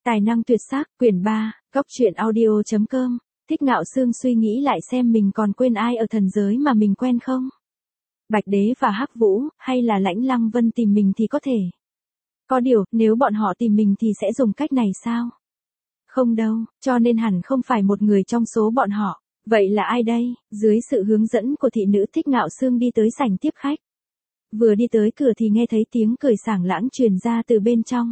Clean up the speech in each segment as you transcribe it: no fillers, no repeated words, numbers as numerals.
Tài năng tuyệt sắc, quyển 3, Cóc truyện audio.com. Thích Ngạo Sương suy nghĩ lại xem mình còn quên ai ở thần giới mà mình quen không? Bạch Đế và Hắc Vũ, hay là Lãnh Lăng Vân tìm mình thì có thể. Có điều, nếu bọn họ tìm mình thì sẽ dùng cách này sao? Không đâu, cho nên hẳn không phải một người trong số bọn họ. Vậy là ai đây? Dưới sự hướng dẫn của thị nữ Thích Ngạo Sương đi tới sảnh tiếp khách. Vừa đi tới cửa thì nghe thấy tiếng cười sảng lãng truyền ra từ bên trong.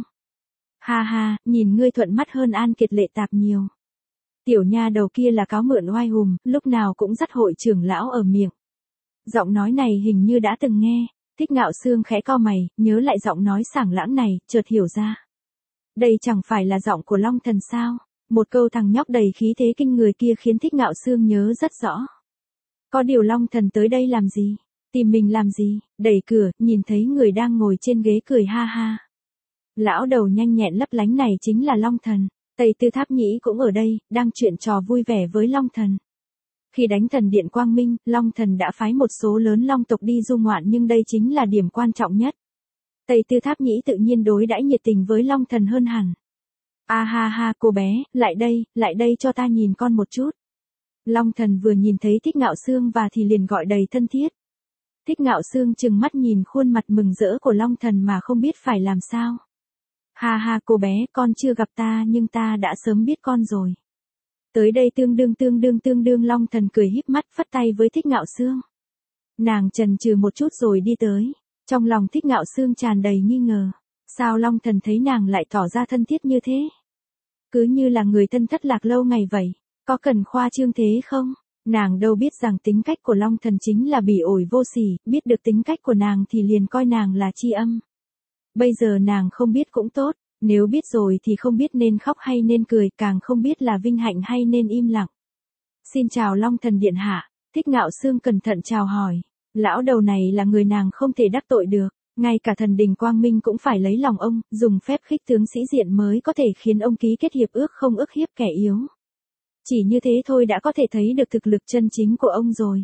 Ha ha, nhìn ngươi thuận mắt hơn An Kiệt Lệ Tạp nhiều. Tiểu nha đầu kia là cáo mượn oai hùng, lúc nào cũng dắt hội trưởng lão ở miệng. Giọng nói này hình như đã từng nghe. Thích Ngạo Sương khẽ cau mày, nhớ lại giọng nói sảng lãng này, chợt hiểu ra. Đây chẳng phải là giọng của Long Thần sao? Một câu thằng nhóc đầy khí thế kinh người kia khiến Thích Ngạo Sương nhớ rất rõ. Có điều Long Thần tới đây làm gì? Tìm mình làm gì? Đẩy cửa, nhìn thấy người đang ngồi trên ghế cười ha ha. Lão đầu nhanh nhẹn lấp lánh này chính là Long Thần. Tây Tư Tháp Nhĩ cũng ở đây, đang chuyện trò vui vẻ với Long Thần. Khi đánh thần điện Quang Minh, Long Thần đã phái một số lớn Long tộc đi du ngoạn, nhưng đây chính là điểm quan trọng nhất. Tây Tư Tháp Nhĩ tự nhiên đối đãi nhiệt tình với Long Thần hơn hẳn. A ha ha, cô bé, lại đây cho ta nhìn con một chút. Long Thần vừa nhìn thấy Thích Ngạo Sương và thì liền gọi đầy thân thiết. Thích Ngạo Sương trừng mắt nhìn khuôn mặt mừng rỡ của Long Thần mà không biết phải làm sao. Ha ha, cô bé, con chưa gặp ta nhưng ta đã sớm biết con rồi. Tới đây tương đương Long Thần cười híp mắt phất tay với Thích Ngạo Sương. Nàng chần chừ một chút rồi đi tới. Trong lòng Thích Ngạo Sương tràn đầy nghi ngờ. Sao Long Thần thấy nàng lại tỏ ra thân thiết như thế? Cứ như là người thân thất lạc lâu ngày vậy. Có cần khoa trương thế không? Nàng đâu biết rằng tính cách của Long Thần chính là bỉ ổi vô sỉ, biết được tính cách của nàng thì liền coi nàng là tri âm. Bây giờ nàng không biết cũng tốt, nếu biết rồi thì không biết nên khóc hay nên cười, càng không biết là vinh hạnh hay nên im lặng. Xin chào Long Thần điện hạ. Thích Ngạo Sương cẩn thận chào hỏi. Lão đầu này là người nàng không thể đắc tội được, ngay cả thần đình Quang Minh cũng phải lấy lòng ông, dùng phép khích tướng sĩ diện mới có thể khiến ông ký kết hiệp ước không ức hiếp kẻ yếu. Chỉ như thế thôi đã có thể thấy được thực lực chân chính của ông rồi.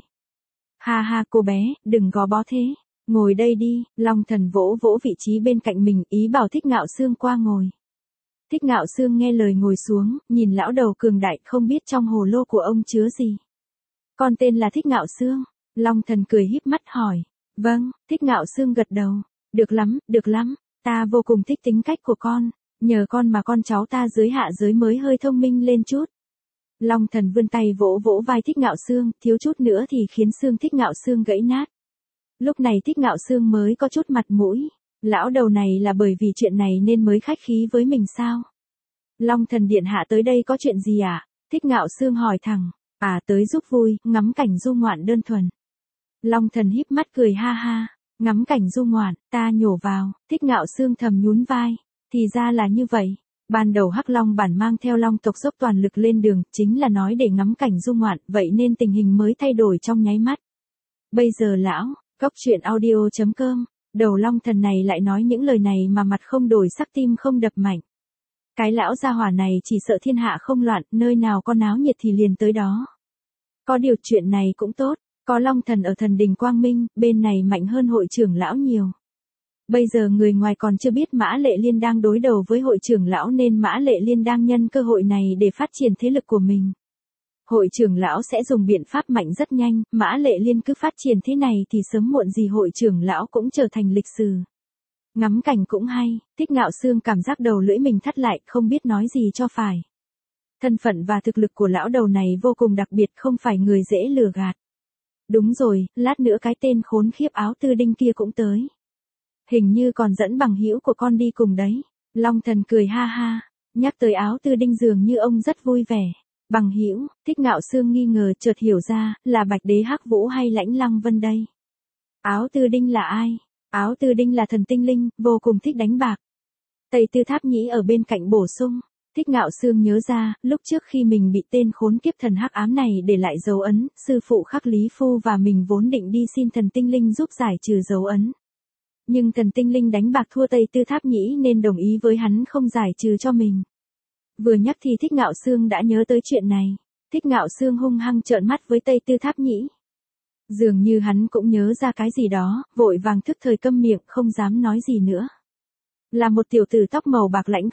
Ha ha, cô bé, đừng gò bó thế. Ngồi đây đi. Long Thần vỗ vỗ vị trí bên cạnh mình, ý bảo Thích Ngạo Sương qua ngồi. Thích Ngạo Sương nghe lời ngồi xuống, nhìn lão đầu cường đại không biết trong hồ lô của ông chứa gì. Con tên là Thích Ngạo Sương. Long Thần cười híp mắt hỏi. Vâng, Thích Ngạo Sương gật đầu. Được lắm, ta vô cùng thích tính cách của con. Nhờ con mà con cháu ta dưới hạ giới mới hơi thông minh lên chút. Long Thần vươn tay vỗ vỗ vai Thích Ngạo Sương, thiếu chút nữa thì khiến xương Thích Ngạo Sương gãy nát. Lúc này Thích Ngạo Sương mới có chút mặt mũi. Lão đầu này là bởi vì chuyện này nên mới khách khí với mình sao? Long Thần điện hạ tới đây có chuyện gì ạ? Thích Ngạo Sương hỏi thẳng. À, tới giúp vui, ngắm cảnh du ngoạn đơn thuần. Long Thần híp mắt cười ha ha. Ngắm cảnh du ngoạn, ta nhổ vào. Thích Ngạo Sương thầm nhún vai. Thì ra là như vậy. Ban đầu Hắc Long bản mang theo Long tộc dốc toàn lực lên đường, chính là nói để ngắm cảnh du ngoạn, vậy nên tình hình mới thay đổi trong nháy mắt. Bây giờ lão, Cóc truyện audio.com, đầu Long Thần này lại nói những lời này mà mặt không đổi sắc tim không đập mạnh. Cái lão gia hỏa này chỉ sợ thiên hạ không loạn, nơi nào có náo nhiệt thì liền tới đó. Có điều chuyện này cũng tốt, có Long Thần ở thần đình Quang Minh, bên này mạnh hơn hội trưởng lão nhiều. Bây giờ người ngoài còn chưa biết Mã Lệ Liên đang đối đầu với hội trưởng lão nên Mã Lệ Liên đang nhân cơ hội này để phát triển thế lực của mình. Hội trưởng lão sẽ dùng biện pháp mạnh rất nhanh, Mã Lệ Liên cứ phát triển thế này thì sớm muộn gì hội trưởng lão cũng trở thành lịch sử. Ngắm cảnh cũng hay. Thích Ngạo Sương cảm giác đầu lưỡi mình thắt lại, không biết nói gì cho phải. Thân phận và thực lực của lão đầu này vô cùng đặc biệt, không phải người dễ lừa gạt. Đúng rồi, lát nữa cái tên khốn khiếp áo tư đinh kia cũng tới. Hình như còn dẫn bằng hữu của con đi cùng đấy. Long Thần cười ha ha. Nhắc tới áo tư đinh dường như ông rất vui vẻ. Bằng hữu, Thích Ngạo Sương nghi ngờ chợt hiểu ra, là Bạch Đế Hắc Vũ hay Lãnh Lăng Vân đây. Áo tư đinh là ai? Áo tư đinh là thần tinh linh, vô cùng thích đánh bạc. Tây Tư Tháp Nhĩ ở bên cạnh bổ sung. Thích Ngạo Sương nhớ ra, lúc trước khi mình bị tên khốn kiếp thần hắc ám này để lại dấu ấn, sư phụ Khắc Lý Phu và mình vốn định đi xin thần tinh linh giúp giải trừ dấu ấn. Nhưng thần tinh linh đánh bạc thua Tây Tư Tháp Nhĩ nên đồng ý với hắn không giải trừ cho mình. Vừa nhắc thì Thích Ngạo Sương đã nhớ tới chuyện này. Thích Ngạo Sương hung hăng trợn mắt với Tây Tư Tháp Nhĩ. Dường như hắn cũng nhớ ra cái gì đó, vội vàng thức thời câm miệng không dám nói gì nữa. Là một tiểu tử tóc màu bạc lãnh khốc,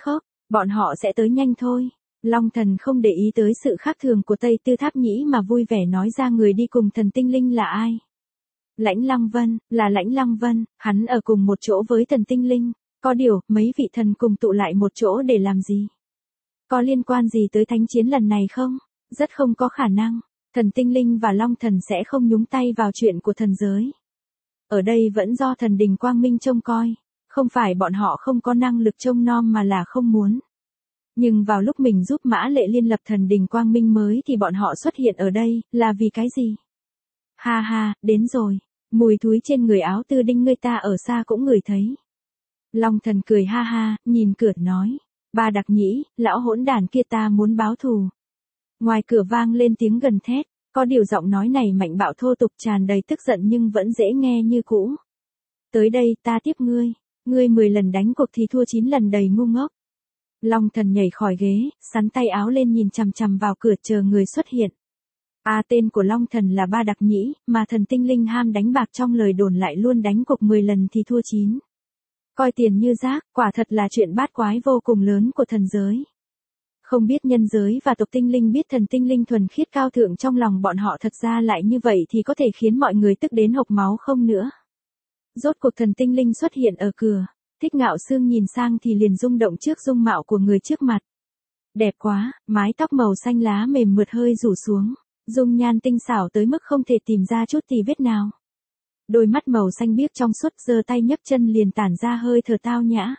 Bọn họ sẽ tới nhanh thôi. Long thần không để ý tới sự khác thường của Tây Tư Tháp Nhĩ mà vui vẻ nói ra người đi cùng thần tinh linh là ai. Lãnh Lăng Vân, là Lãnh Lăng Vân, hắn ở cùng một chỗ với thần tinh linh. Có điều, mấy vị thần cùng tụ lại một chỗ để làm gì? Có liên quan gì tới thánh chiến lần này không? Rất không có khả năng. Thần tinh linh và Long thần sẽ không nhúng tay vào chuyện của thần giới. Ở đây vẫn do thần đình Quang Minh trông coi. Không phải bọn họ không có năng lực trông nom mà là không muốn. Nhưng vào lúc mình giúp Mã Lệ Liên lập thần đình Quang Minh mới thì bọn họ xuất hiện ở đây, là vì cái gì? Ha ha, đến rồi. Mùi thúi trên người áo tư đinh người ta ở xa cũng ngửi thấy. Long thần cười ha ha, nhìn cửa nói. Ba Đặc Nhĩ, lão hỗn đản kia ta muốn báo thù. Ngoài cửa vang lên tiếng gầm thét, có điều giọng nói này mạnh bạo thô tục tràn đầy tức giận nhưng vẫn dễ nghe như cũ. Tới đây ta tiếp ngươi, ngươi 10 lần đánh cuộc thì thua 9 lần đầy ngu ngốc. Long thần nhảy khỏi ghế, sắn tay áo lên nhìn chằm chằm vào cửa chờ người xuất hiện. Tên của Long thần là Ba Đặc Nhĩ, mà thần tinh linh ham đánh bạc trong lời đồn lại luôn đánh cuộc 10 lần thì thua 9. Coi tiền như rác, quả thật là chuyện bát quái vô cùng lớn của thần giới. Không biết nhân giới và tộc tinh linh biết thần tinh linh thuần khiết cao thượng trong lòng bọn họ thật ra lại như vậy thì có thể khiến mọi người tức đến hộc máu không nữa. Rốt cuộc thần tinh linh xuất hiện ở cửa. Thích Ngạo Sương nhìn sang thì liền rung động trước dung mạo của người trước mặt. Đẹp quá, mái tóc màu xanh lá mềm mượt hơi rủ xuống, dung nhan tinh xảo tới mức không thể tìm ra chút tì vết nào. Đôi mắt màu xanh biếc trong suốt, giơ tay nhấc chân liền tản ra hơi thở tao nhã.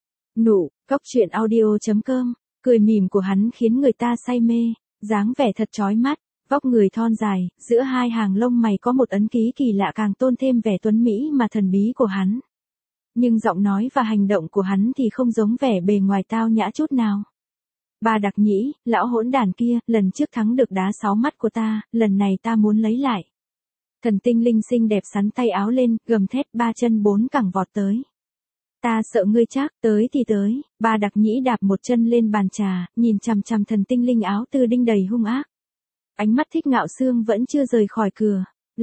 Cốc truyện audio.com, cười mỉm của hắn khiến người ta say mê, dáng vẻ thật chói mắt, vóc người thon dài, giữa hai hàng lông mày có một ấn ký kỳ lạ càng tôn thêm vẻ tuấn mỹ mà thần bí của hắn. Nhưng giọng nói và hành động của hắn thì không giống vẻ bề ngoài tao nhã chút nào. Ba Đặc Nhĩ, lão hỗn đản kia, lần trước thắng được đá 6 mắt của ta, lần này ta muốn lấy lại. Thần tinh linh xinh đẹp sắn tay áo lên, gầm thét 3 chân 4 cẳng vọt tới. Ta sợ ngươi chắc, tới thì tới. Ba Đặc Nhĩ đạp một chân lên bàn trà, nhìn chằm chằm thần tinh linh áo tư đinh đầy hung ác. Ánh mắt Thích Ngạo Sương vẫn chưa rời khỏi cửa.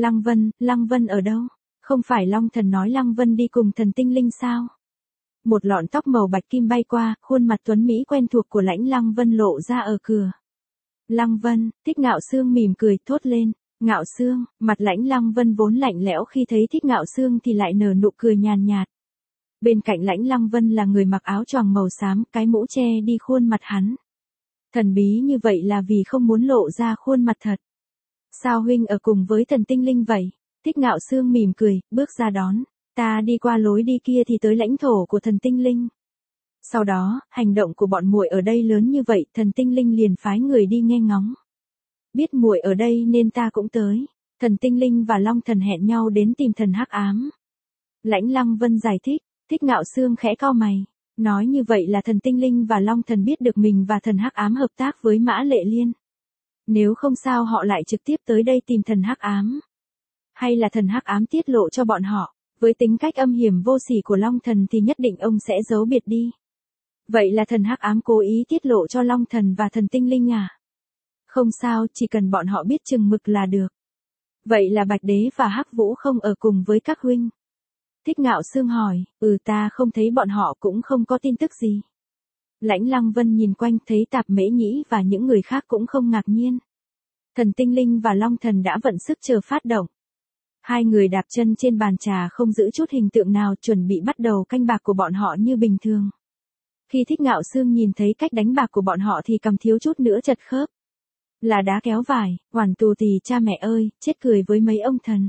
Lăng Vân ở đâu? Không phải Long thần nói Lăng Vân đi cùng thần tinh linh sao? Một lọn tóc màu bạch kim bay qua, khuôn mặt tuấn mỹ quen thuộc của Lãnh Lăng Vân lộ ra ở cửa. Lăng Vân, Thích Ngạo Sương mỉm cười thốt lên. Ngạo Sương, mặt Lãnh Lăng Vân vốn lạnh lẽo khi thấy Thích Ngạo Sương thì lại nở nụ cười nhàn nhạt. Bên cạnh Lãnh Lăng Vân là người mặc áo choàng màu xám, cái mũ che đi khuôn mặt hắn. Thần bí như vậy là vì không muốn lộ ra khuôn mặt thật. Sao huynh ở cùng với thần tinh linh vậy? Thích Ngạo Sương mỉm cười, bước ra đón. Ta đi qua lối đi kia thì tới lãnh thổ của thần tinh linh. Sau đó, hành động của bọn muội ở đây lớn như vậy, thần tinh linh liền phái người đi nghe ngóng. Biết muội ở đây nên ta cũng tới. Thần tinh linh và Long thần hẹn nhau đến tìm thần hắc ám. Lãnh Lăng Vân giải thích. Thích Ngạo Sương khẽ cau mày. Nói như vậy là thần tinh linh và Long thần biết được mình và thần hắc ám hợp tác với Mã Lệ Liên. Nếu không sao họ lại trực tiếp tới đây tìm thần hắc ám. Hay là thần hắc ám tiết lộ cho bọn họ. Với tính cách âm hiểm vô sỉ của Long thần thì nhất định ông sẽ giấu biệt đi. Vậy là thần hắc ám cố ý tiết lộ cho Long thần và thần tinh linh à? Không sao, chỉ cần bọn họ biết chừng mực là được. Vậy là Bạch Đế và Hắc Vũ không ở cùng với các huynh? Thích Ngạo Sương hỏi. Ta không thấy bọn họ cũng không có tin tức gì. Lãnh Lăng Vân nhìn quanh thấy Tạp Mễ Nhĩ và những người khác cũng không ngạc nhiên. Thần tinh linh và Long thần đã vận sức chờ phát động. Hai người đạp chân trên bàn trà không giữ chút hình tượng nào, chuẩn bị bắt đầu canh bạc của bọn họ như bình thường. Khi Thích Ngạo Sương nhìn thấy cách đánh bạc của bọn họ thì cầm thiếu chút nữa chật khớp. Là đá kéo vải, hoàn tù tì cha mẹ ơi, chết cười với mấy ông thần.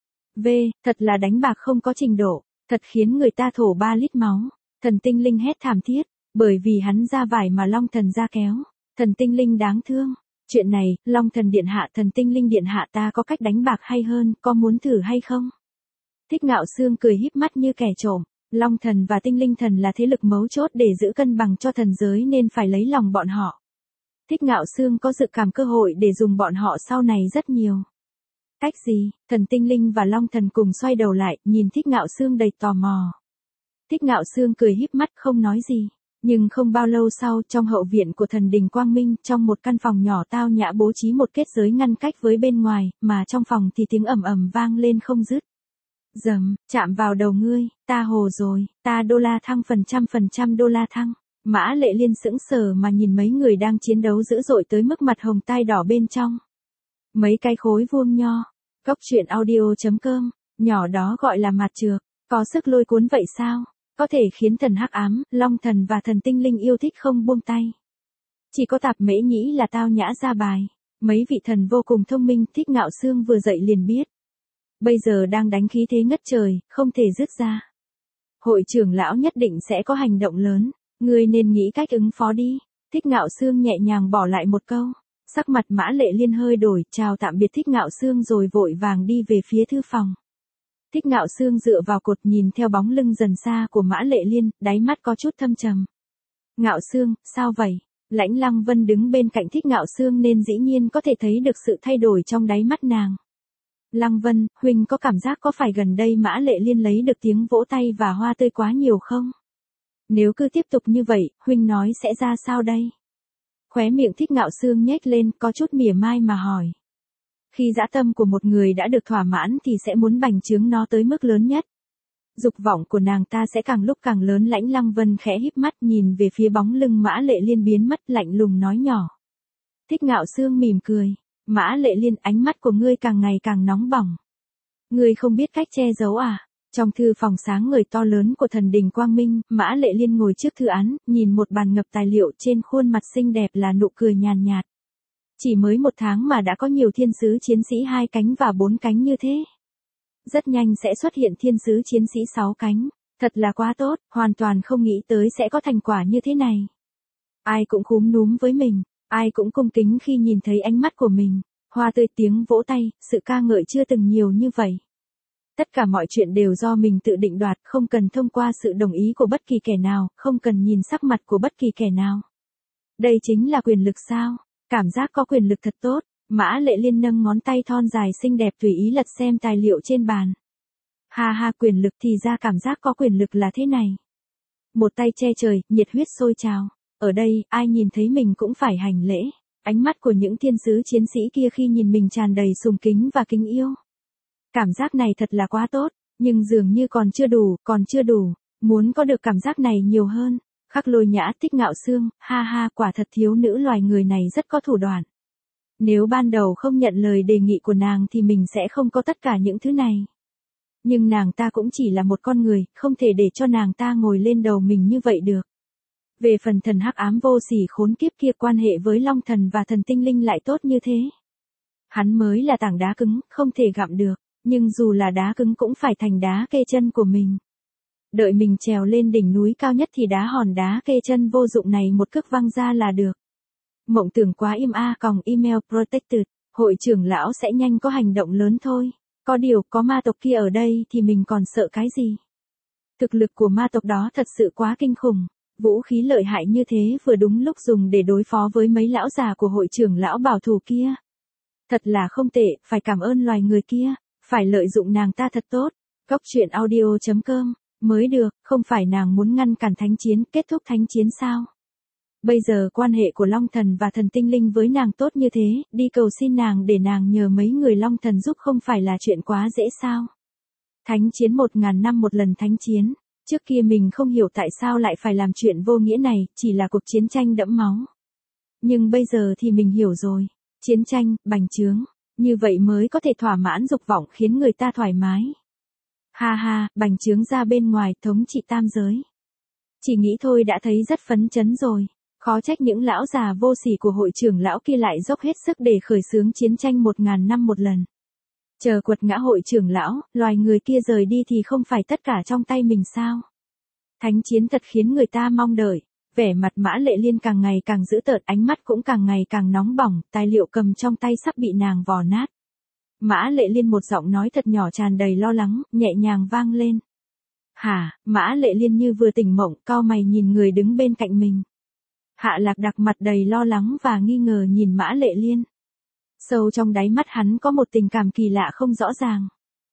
Thật là đánh bạc không có trình độ, thật khiến người ta thổ 3 lít máu. Thần tinh linh hét thảm thiết, bởi vì hắn ra vải mà Long thần ra kéo. Thần tinh linh đáng thương. Chuyện này, Long thần điện hạ, thần tinh linh điện hạ, ta có cách đánh bạc hay hơn, có muốn thử hay không? Thích Ngạo Sương cười híp mắt như kẻ trộm. Long thần và tinh linh thần là thế lực mấu chốt để giữ cân bằng cho thần giới nên phải lấy lòng bọn họ. Thích Ngạo Sương có dự cảm cơ hội để dùng bọn họ sau này rất nhiều. Cách gì? Thần tinh linh và Long thần cùng xoay đầu lại, nhìn Thích Ngạo Sương đầy tò mò. Thích Ngạo Sương cười híp mắt không nói gì. Nhưng không bao lâu sau, trong hậu viện của thần đình Quang Minh, trong một căn phòng nhỏ tao nhã bố trí một kết giới ngăn cách với bên ngoài, mà trong phòng thì tiếng ầm ầm vang lên không dứt. Dầm, chạm vào đầu ngươi, ta hồ rồi, ta đô la thăng phần trăm đô la thăng. Mã Lệ Liên sững sờ mà nhìn mấy người đang chiến đấu dữ dội tới mức mặt hồng tai đỏ bên trong. Mấy cái khối vuông nho. Cốc truyện audio.com, nhỏ đó gọi là mạt trược, có sức lôi cuốn vậy sao? Có thể khiến thần hắc ám, long thần và thần tinh linh yêu thích không buông tay. Chỉ có Tạp Mễ Nhĩ là tao nhã ra bài. Mấy vị thần vô cùng thông minh, Thích Ngạo Xương vừa dậy liền biết. Bây giờ đang đánh khí thế ngất trời, không thể dứt ra. Hội trưởng lão nhất định sẽ có hành động lớn, ngươi nên nghĩ cách ứng phó đi. Thích Ngạo Xương nhẹ nhàng bỏ lại một câu. Sắc mặt Mã Lệ Liên hơi đổi, chào tạm biệt Thích Ngạo Xương rồi vội vàng đi về phía thư phòng. Thích Ngạo Xương dựa vào cột nhìn theo bóng lưng dần xa của Mã Lệ Liên, đáy mắt có chút thâm trầm. Ngạo Xương, sao vậy? Lãnh Lăng Vân đứng bên cạnh Thích Ngạo Xương nên dĩ nhiên có thể thấy được sự thay đổi trong đáy mắt nàng. Lăng Vân, huynh có cảm giác có phải gần đây Mã Lệ Liên lấy được tiếng vỗ tay và hoa tươi quá nhiều không? Nếu cứ tiếp tục như vậy, huynh nói sẽ ra sao đây? Khóe miệng Thích Ngạo Xương nhếch lên, có chút mỉa mai mà hỏi. Khi dã tâm của một người đã được thỏa mãn thì sẽ muốn bành trướng nó tới mức lớn nhất. Dục vọng của nàng ta sẽ càng lúc càng lớn. Lãnh Lăng Vân khẽ híp mắt nhìn về phía bóng lưng Mã Lệ Liên biến mất, lạnh lùng nói nhỏ. Thích Ngạo Xương mỉm cười. Mã Lệ Liên, ánh mắt của ngươi càng ngày càng nóng bỏng. Ngươi không biết cách che giấu à? Trong thư phòng sáng ngời to lớn của thần đình Quang Minh, Mã Lệ Liên ngồi trước thư án, nhìn một bàn ngập tài liệu, trên khuôn mặt xinh đẹp là nụ cười nhàn nhạt. Chỉ mới 1 tháng mà đã có nhiều thiên sứ chiến sĩ 2 cánh và 4 cánh như thế. Rất nhanh sẽ xuất hiện thiên sứ chiến sĩ 6 cánh. Thật là quá tốt, hoàn toàn không nghĩ tới sẽ có thành quả như thế này. Ai cũng cúm núm với mình, ai cũng cung kính khi nhìn thấy ánh mắt của mình. Hoa tươi, tiếng vỗ tay, sự ca ngợi chưa từng nhiều như vậy. Tất cả mọi chuyện đều do mình tự định đoạt, không cần thông qua sự đồng ý của bất kỳ kẻ nào, không cần nhìn sắc mặt của bất kỳ kẻ nào. Đây chính là quyền lực sao? Cảm giác có quyền lực thật tốt. Mã Lệ Liên nâng ngón tay thon dài xinh đẹp tùy ý lật xem tài liệu trên bàn. Ha ha, quyền lực thì ra cảm giác có quyền lực là thế này. Một tay che trời, nhiệt huyết sôi trào. Ở đây, ai nhìn thấy mình cũng phải hành lễ. Ánh mắt của những thiên sứ chiến sĩ kia khi nhìn mình tràn đầy sùng kính và kính yêu. Cảm giác này thật là quá tốt, nhưng dường như còn chưa đủ. Muốn có được cảm giác này nhiều hơn. Khắc Lôi Nhã, Thích Ngạo Xương, ha ha, quả thật thiếu nữ loài người này rất có thủ đoạn. Nếu ban đầu không nhận lời đề nghị của nàng thì mình sẽ không có tất cả những thứ này. Nhưng nàng ta cũng chỉ là một con người, không thể để cho nàng ta ngồi lên đầu mình như vậy được. Về phần thần hắc ám vô sỉ khốn kiếp kia, quan hệ với Long Thần và thần tinh linh lại tốt như thế. Hắn mới là tảng đá cứng, không thể gặm được, nhưng dù là đá cứng cũng phải thành đá kê chân của mình. Đợi mình trèo lên đỉnh núi cao nhất thì đá hòn đá kê chân vô dụng này một cước văng ra là được. Mộng tưởng quá im còng email protected, hội trưởng lão sẽ nhanh có hành động lớn thôi. Có điều, có ma tộc kia ở đây thì mình còn sợ cái gì? Thực lực của ma tộc đó thật sự quá kinh khủng. Vũ khí lợi hại như thế vừa đúng lúc dùng để đối phó với mấy lão già của hội trưởng lão bảo thủ kia. Thật là không tệ, phải cảm ơn loài người kia, phải lợi dụng nàng ta thật tốt. Cốc truyện audio.com, mới được, không phải nàng muốn ngăn cản thánh chiến, kết thúc thánh chiến sao? Bây giờ quan hệ của Long Thần và thần tinh linh với nàng tốt như thế, đi cầu xin nàng để nàng nhờ mấy người Long Thần giúp không phải là chuyện quá dễ sao? Thánh chiến 1000 năm một lần thánh chiến, trước kia mình không hiểu tại sao lại phải làm chuyện vô nghĩa này, chỉ là cuộc chiến tranh đẫm máu. Nhưng bây giờ thì mình hiểu rồi, chiến tranh, bành trướng, như vậy mới có thể thỏa mãn dục vọng khiến người ta thoải mái. Ha ha, bành trướng ra bên ngoài, thống trị tam giới. Chỉ nghĩ thôi đã thấy rất phấn chấn rồi. Khó trách những lão già vô sỉ của hội trưởng lão kia lại dốc hết sức để khởi xướng chiến tranh 1000 năm một lần. Chờ quật ngã hội trưởng lão, loài người kia rời đi thì không phải tất cả trong tay mình sao? Thánh chiến thật khiến người ta mong đợi. Vẻ mặt Mã Lệ Liên càng ngày càng dữ tợn, ánh mắt cũng càng ngày càng nóng bỏng, tài liệu cầm trong tay sắp bị nàng vò nát. Mã Lệ Liên một giọng nói thật nhỏ tràn đầy lo lắng, nhẹ nhàng vang lên. Hả? Mã Lệ Liên như vừa tỉnh mộng, cau mày nhìn người đứng bên cạnh mình. Hạ Lạc Đặc mặt đầy lo lắng và nghi ngờ nhìn Mã Lệ Liên. Sâu trong đáy mắt hắn có một tình cảm kỳ lạ không rõ ràng.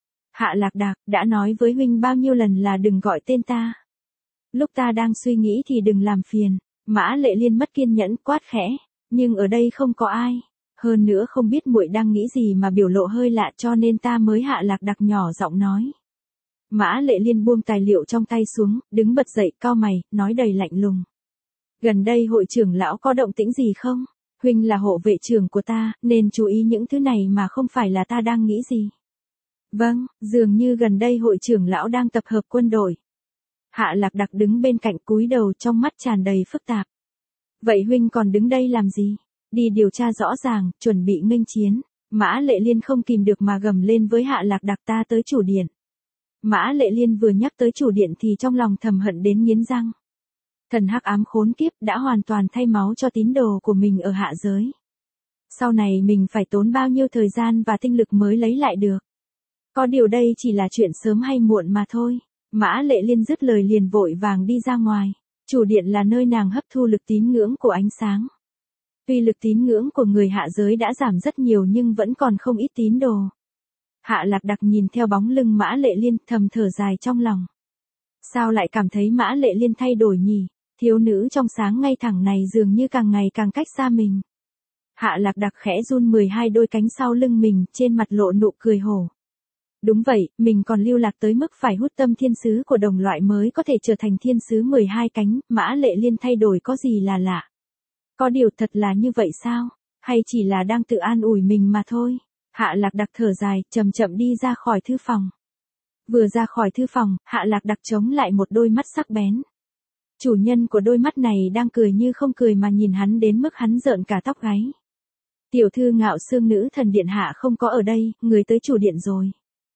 Hạ Lạc Đặc, đã nói với huynh bao nhiêu lần là đừng gọi tên ta. Lúc ta đang suy nghĩ thì đừng làm phiền. Mã Lệ Liên mất kiên nhẫn quát khẽ, nhưng ở đây không có ai. Hơn nữa không biết muội đang nghĩ gì mà biểu lộ hơi lạ cho nên ta mới Hạ Lạc Đặc nhỏ giọng nói. Mã Lệ Liên buông tài liệu trong tay xuống, đứng bật dậy cau mày, nói đầy lạnh lùng. Gần đây hội trưởng lão có động tĩnh gì không? Huynh là hộ vệ trưởng của ta, nên chú ý những thứ này mà không phải là ta đang nghĩ gì. Vâng, dường như gần đây hội trưởng lão đang tập hợp quân đội. Hạ Lạc Đặc đứng bên cạnh cúi đầu trong mắt tràn đầy phức tạp. Vậy huynh còn đứng đây làm gì? Đi điều tra rõ ràng, chuẩn bị nghênh chiến. Mã Lệ Liên không kìm được mà gầm lên với Hạ Lạc Đặc, ta tới chủ điện. Mã Lệ Liên vừa nhắc tới chủ điện thì trong lòng thầm hận đến nghiến răng. Thần hắc ám khốn kiếp đã hoàn toàn thay máu cho tín đồ của mình ở hạ giới. Sau này mình phải tốn bao nhiêu thời gian và tinh lực mới lấy lại được. Có điều đây chỉ là chuyện sớm hay muộn mà thôi. Mã Lệ Liên dứt lời liền vội vàng đi ra ngoài. Chủ điện là nơi nàng hấp thu lực tín ngưỡng của ánh sáng. Tuy lực tín ngưỡng của người hạ giới đã giảm rất nhiều nhưng vẫn còn không ít tín đồ. Hạ Lạc Đặc nhìn theo bóng lưng Mã Lệ Liên thầm thở dài trong lòng. Sao lại cảm thấy Mã Lệ Liên thay đổi nhỉ? Thiếu nữ trong sáng ngay thẳng này dường như càng ngày càng cách xa mình. Hạ Lạc Đặc khẽ run 12 đôi cánh sau lưng mình, trên mặt lộ nụ cười hổ. Đúng vậy, mình còn lưu lạc tới mức phải hút tâm thiên sứ của đồng loại mới có thể trở thành thiên sứ 12 cánh, Mã Lệ Liên thay đổi có gì là lạ. Có điều thật là như vậy sao? Hay chỉ là đang tự an ủi mình mà thôi? Hạ Lạc Đặc thở dài, chậm chậm đi ra khỏi thư phòng. Vừa ra khỏi thư phòng, Hạ Lạc Đặc chống lại một đôi mắt sắc bén. Chủ nhân của đôi mắt này đang cười như không cười mà nhìn hắn đến mức hắn rợn cả tóc gáy. Tiểu thư Ngạo Xương nữ thần điện hạ không có ở đây, người tới chủ điện rồi.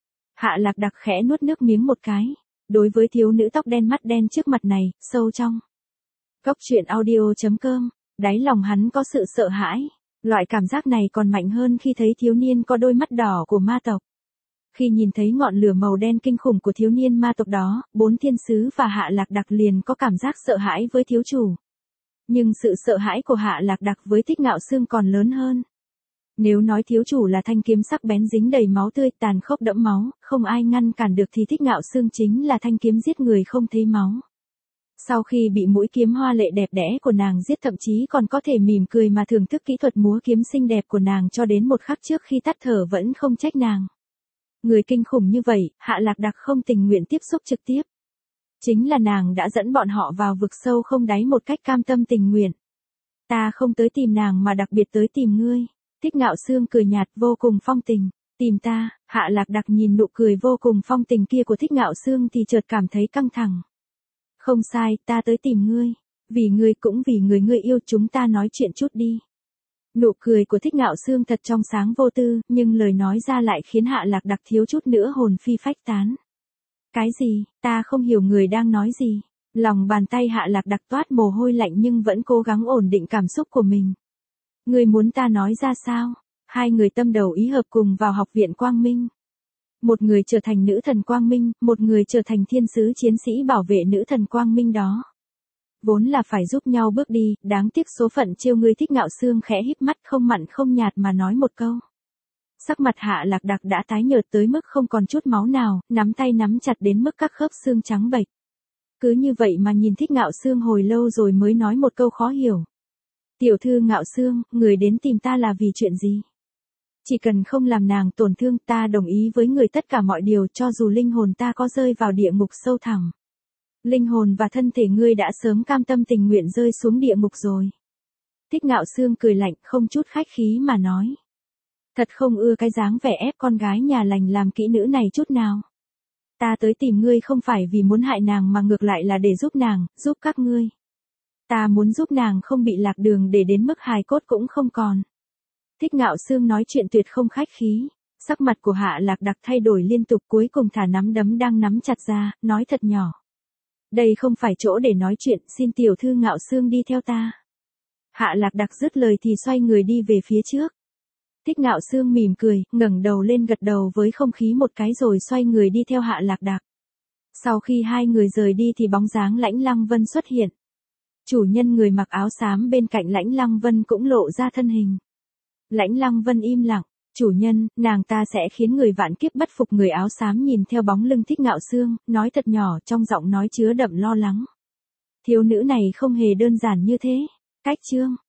Hạ Lạc Đặc khẽ nuốt nước miếng một cái. Đối với thiếu nữ tóc đen mắt đen trước mặt này, sâu trong Cốc truyện audio.com, đáy lòng hắn có sự sợ hãi. Loại cảm giác này còn mạnh hơn khi thấy thiếu niên có đôi mắt đỏ của ma tộc. Khi nhìn thấy ngọn lửa màu đen kinh khủng của thiếu niên ma tộc đó, 4 thiên sứ và Hạ Lạc Đặc liền có cảm giác sợ hãi với thiếu chủ. Nhưng sự sợ hãi của Hạ Lạc Đặc với Thích Ngạo Xương còn lớn hơn. Nếu nói thiếu chủ là thanh kiếm sắc bén dính đầy máu tươi tàn khốc đẫm máu, không ai ngăn cản được thì Thích Ngạo Xương chính là thanh kiếm giết người không thấy máu. Sau khi bị mũi kiếm hoa lệ đẹp đẽ của nàng giết thậm chí còn có thể mỉm cười mà thưởng thức kỹ thuật múa kiếm xinh đẹp của nàng cho đến một khắc trước khi tắt thở vẫn không trách nàng. Người kinh khủng như vậy, Hạ Lạc Đặc không tình nguyện tiếp xúc trực tiếp. Chính là nàng đã dẫn bọn họ vào vực sâu không đáy một cách cam tâm tình nguyện. Ta không tới tìm nàng mà đặc biệt tới tìm ngươi. Thích Ngạo Xương cười nhạt vô cùng phong tình. Tìm ta? Hạ Lạc Đặc nhìn nụ cười vô cùng phong tình kia của Thích Ngạo Xương thì chợt cảm thấy căng thẳng. Không sai, ta tới tìm ngươi. Vì ngươi cũng vì người yêu, chúng ta nói chuyện chút đi. Nụ cười của Thích Ngạo Xương thật trong sáng vô tư, nhưng lời nói ra lại khiến Hạ Lạc Đặc thiếu chút nữa hồn phi phách tán. Cái gì? Ta không hiểu người đang nói gì. Lòng bàn tay Hạ Lạc Đặc toát mồ hôi lạnh nhưng vẫn cố gắng ổn định cảm xúc của mình. Ngươi muốn ta nói ra sao? Hai người tâm đầu ý hợp cùng vào học viện Quang Minh. Một người trở thành nữ thần Quang Minh, một người trở thành thiên sứ chiến sĩ bảo vệ nữ thần Quang Minh đó. Vốn là phải giúp nhau bước đi, đáng tiếc số phận trêu ngươi. Thích Ngạo Xương khẽ híp mắt không mặn không nhạt mà nói một câu. Sắc mặt Hạ Lạc Đặc đã tái nhợt tới mức không còn chút máu nào, nắm tay nắm chặt đến mức các khớp xương trắng bệch. Cứ như vậy mà nhìn Thích Ngạo Xương hồi lâu rồi mới nói một câu khó hiểu. Tiểu thư Ngạo Xương, người đến tìm ta là vì chuyện gì? Chỉ cần không làm nàng tổn thương, ta đồng ý với người tất cả mọi điều, cho dù linh hồn ta có rơi vào địa ngục sâu thẳm. Linh hồn và thân thể ngươi đã sớm cam tâm tình nguyện rơi xuống địa ngục rồi. Thích Ngạo Xương cười lạnh không chút khách khí mà nói. Thật không ưa cái dáng vẻ ép con gái nhà lành làm kỹ nữ này chút nào. Ta tới tìm ngươi không phải vì muốn hại nàng mà ngược lại là để giúp nàng, giúp các ngươi. Ta muốn giúp nàng không bị lạc đường để đến mức hài cốt cũng không còn. Thích Ngạo Xương nói chuyện tuyệt không khách khí. Sắc mặt của Hạ Lạc Đặc thay đổi liên tục, cuối cùng thả nắm đấm đang nắm chặt ra, nói thật nhỏ. Đây không phải chỗ để nói chuyện, xin tiểu thư Ngạo Xương đi theo ta. Hạ Lạc Đặc dứt lời thì xoay người đi về phía trước. Thích Ngạo Xương mỉm cười, ngẩng đầu lên gật đầu với không khí một cái rồi xoay người đi theo Hạ Lạc Đặc. Sau khi hai người rời đi thì bóng dáng Lãnh Lăng Vân xuất hiện. Chủ nhân người mặc áo xám bên cạnh Lãnh Lăng Vân cũng lộ ra thân hình. Lãnh Lăng Vân im lặng. Chủ nhân, nàng ta sẽ khiến người vạn kiếp bất phục. Người áo xám nhìn theo bóng lưng Thích Ngạo Xương, nói thật nhỏ trong giọng nói chứa đậm lo lắng. Thiếu nữ này không hề đơn giản như thế. Cách chương.